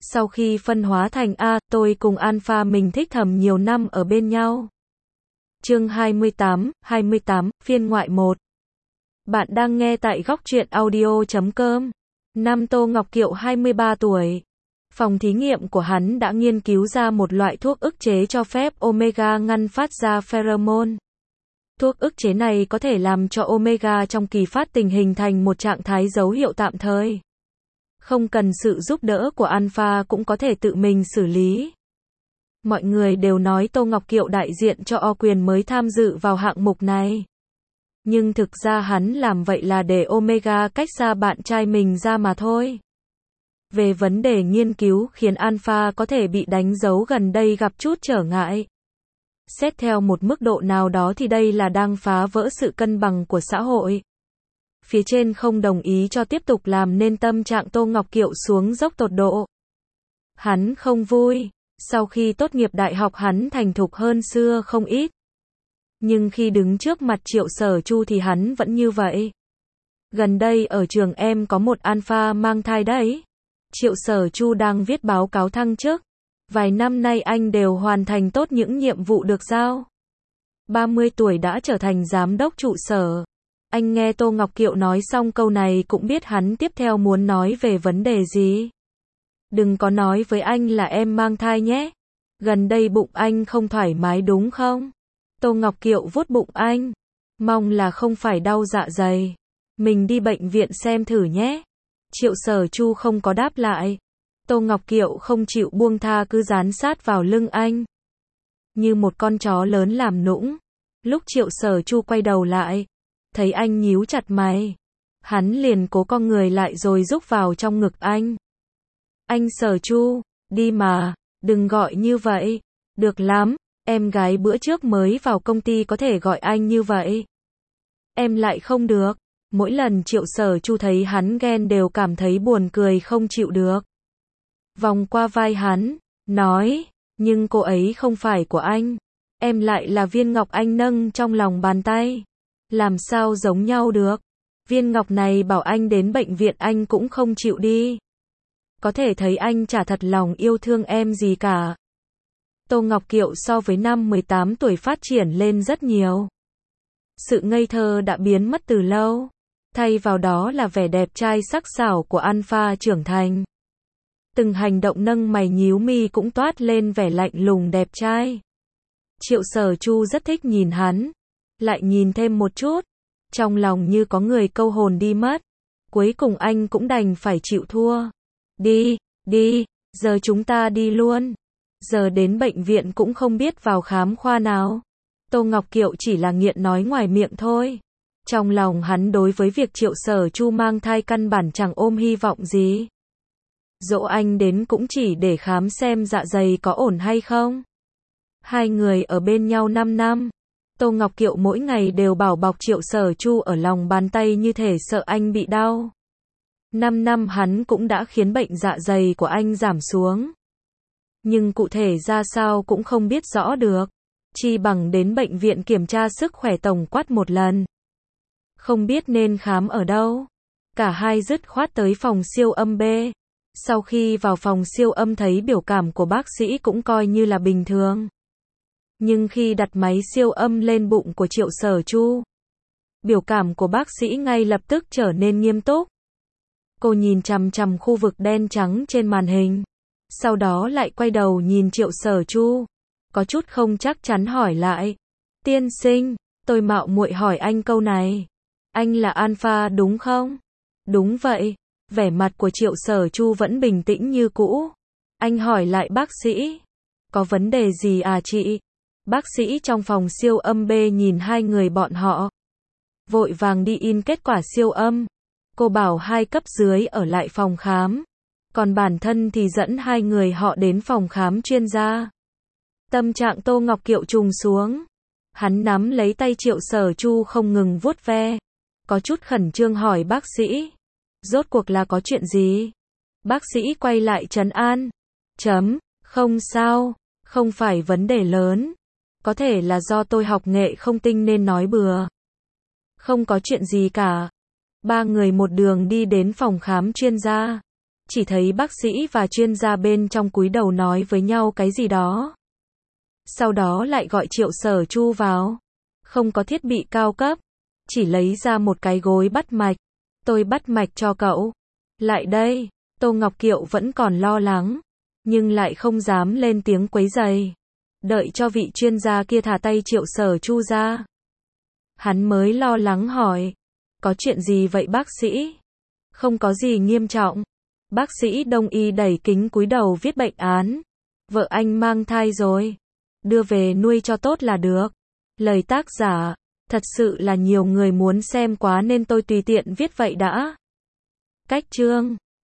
Sau khi phân hóa thành A, tôi cùng Alpha mình thích thầm nhiều năm ở bên nhau. Chương 28, phiên ngoại 1. Bạn đang nghe tại góc truyện audio.com. Năm Tô Ngọc Kiệu 23 tuổi. Phòng thí nghiệm của hắn đã nghiên cứu ra một loại thuốc ức chế cho phép Omega ngăn phát ra pheromone. Thuốc ức chế này có thể làm cho Omega trong kỳ phát tình hình thành một trạng thái dấu hiệu tạm thời. Không cần sự giúp đỡ của Alpha cũng có thể tự mình xử lý. Mọi người đều nói Tô Ngọc Kiệu đại diện cho O Quyền mới tham dự vào hạng mục này. Nhưng thực ra hắn làm vậy là để Omega cách xa bạn trai mình ra mà thôi. Về vấn đề nghiên cứu khiến Alpha có thể bị đánh dấu gần đây gặp chút trở ngại. Xét theo một mức độ nào đó thì đây là đang phá vỡ sự cân bằng của xã hội. Phía trên không đồng ý cho tiếp tục làm nên tâm trạng Tô Ngọc Kiệu xuống dốc tột độ. Hắn không vui. Sau khi tốt nghiệp đại học hắn thành thục hơn xưa không ít. Nhưng khi đứng trước mặt Triệu Sở Chu thì hắn vẫn như vậy. Gần đây ở trường em có một Alpha mang thai đấy. Triệu Sở Chu đang viết báo cáo thăng chức. Vài năm nay anh đều hoàn thành tốt những nhiệm vụ được giao. 30 tuổi đã trở thành giám đốc trụ sở. Anh nghe Tô Ngọc Kiệu nói xong câu này cũng biết hắn tiếp theo muốn nói về vấn đề gì. Đừng có nói với anh là em mang thai nhé. Gần đây bụng anh không thoải mái đúng không? Tô Ngọc Kiệu vuốt bụng anh. Mong là không phải đau dạ dày. Mình đi bệnh viện xem thử nhé. Triệu Sở Chu không có đáp lại. Tô Ngọc Kiệu không chịu buông tha cứ dán sát vào lưng anh. Như một con chó lớn làm nũng. Lúc Triệu Sở Chu quay đầu lại. Thấy anh nhíu chặt mày. Hắn liền cố cong người lại rồi rúc vào trong ngực anh. Anh Sở Chu, đi mà, đừng gọi như vậy. Được lắm, em gái bữa trước mới vào công ty có thể gọi anh như vậy. Em lại không được. Mỗi lần Triệu Sở Chu thấy hắn ghen đều cảm thấy buồn cười không chịu được. Vòng qua vai hắn, nói, nhưng cô ấy không phải của anh. Em lại là viên ngọc anh nâng trong lòng bàn tay. Làm sao giống nhau được. Viên ngọc này bảo anh đến bệnh viện anh cũng không chịu đi. Có thể thấy anh chả thật lòng yêu thương em gì cả. Tô Ngọc Kiệu so với năm 18 tuổi phát triển lên rất nhiều. Sự ngây thơ đã biến mất từ lâu. Thay vào đó là vẻ đẹp trai sắc sảo của Alpha trưởng thành. Từng hành động nâng mày nhíu mi cũng toát lên vẻ lạnh lùng đẹp trai. Triệu Sở Chu rất thích nhìn hắn. Lại nhìn thêm một chút. Trong lòng như có người câu hồn đi mất. Cuối cùng anh cũng đành phải chịu thua. Đi, giờ chúng ta đi luôn. Giờ đến bệnh viện cũng không biết vào khám khoa nào. Tô Ngọc Kiệu chỉ là nghiện nói ngoài miệng thôi. Trong lòng hắn đối với việc Triệu Sở Chu mang thai căn bản chẳng ôm hy vọng gì. Dỗ anh đến cũng chỉ để khám xem dạ dày có ổn hay không. Hai người ở bên nhau 5 năm. Tô Ngọc Kiệu mỗi ngày đều bảo bọc Triệu Sở Chu ở lòng bàn tay như thể sợ anh bị đau. 5 năm hắn cũng đã khiến bệnh dạ dày của anh giảm xuống. Nhưng cụ thể ra sao cũng không biết rõ được. Chi bằng đến bệnh viện kiểm tra sức khỏe tổng quát một lần. Không biết nên khám ở đâu. Cả hai dứt khoát tới phòng siêu âm B. Sau khi vào phòng siêu âm thấy biểu cảm của bác sĩ cũng coi như là bình thường. Nhưng khi đặt máy siêu âm lên bụng của Triệu Sở Chu, biểu cảm của bác sĩ ngay lập tức trở nên nghiêm túc. Cô nhìn chằm chằm khu vực đen trắng trên màn hình. Sau đó lại quay đầu nhìn Triệu Sở Chu. Có chút không chắc chắn hỏi lại. Tiên sinh, tôi mạo muội hỏi anh câu này. Anh là Alpha đúng không? Đúng vậy. Vẻ mặt của Triệu Sở Chu vẫn bình tĩnh như cũ. Anh hỏi lại bác sĩ. Có vấn đề gì à chị? Bác sĩ trong phòng siêu âm B nhìn hai người bọn họ. Vội vàng đi in kết quả siêu âm. Cô bảo hai cấp dưới ở lại phòng khám. Còn bản thân thì dẫn hai người họ đến phòng khám chuyên gia. Tâm trạng Tô Ngọc Kiệu trùng xuống. Hắn nắm lấy tay Triệu Sở Chu không ngừng vuốt ve. Có chút khẩn trương hỏi bác sĩ. Rốt cuộc là có chuyện gì? Bác sĩ quay lại trấn an. Không sao, không phải vấn đề lớn. Có thể là do tôi học nghệ không tinh nên nói bừa. Không có chuyện gì cả. Ba người một đường đi đến phòng khám chuyên gia. chỉ thấy bác sĩ và chuyên gia bên trong cúi đầu nói với nhau cái gì đó. Sau đó lại gọi Triệu Sở Chu vào. Không có thiết bị cao cấp, chỉ lấy ra một cái gối bắt mạch. Tôi bắt mạch cho cậu. Lại đây, Tô Ngọc Kiệu vẫn còn lo lắng, nhưng lại không dám lên tiếng quấy rầy. Đợi cho vị chuyên gia kia thả tay Triệu Sở Chu ra. Hắn mới lo lắng hỏi, có chuyện gì vậy bác sĩ? Không có gì nghiêm trọng. Bác sĩ đông y đẩy kính cúi đầu viết bệnh án. Vợ anh mang thai rồi. Đưa về nuôi cho tốt là được. Lời tác giả, thật sự là nhiều người muốn xem quá nên tôi tùy tiện viết vậy đã. Cách chương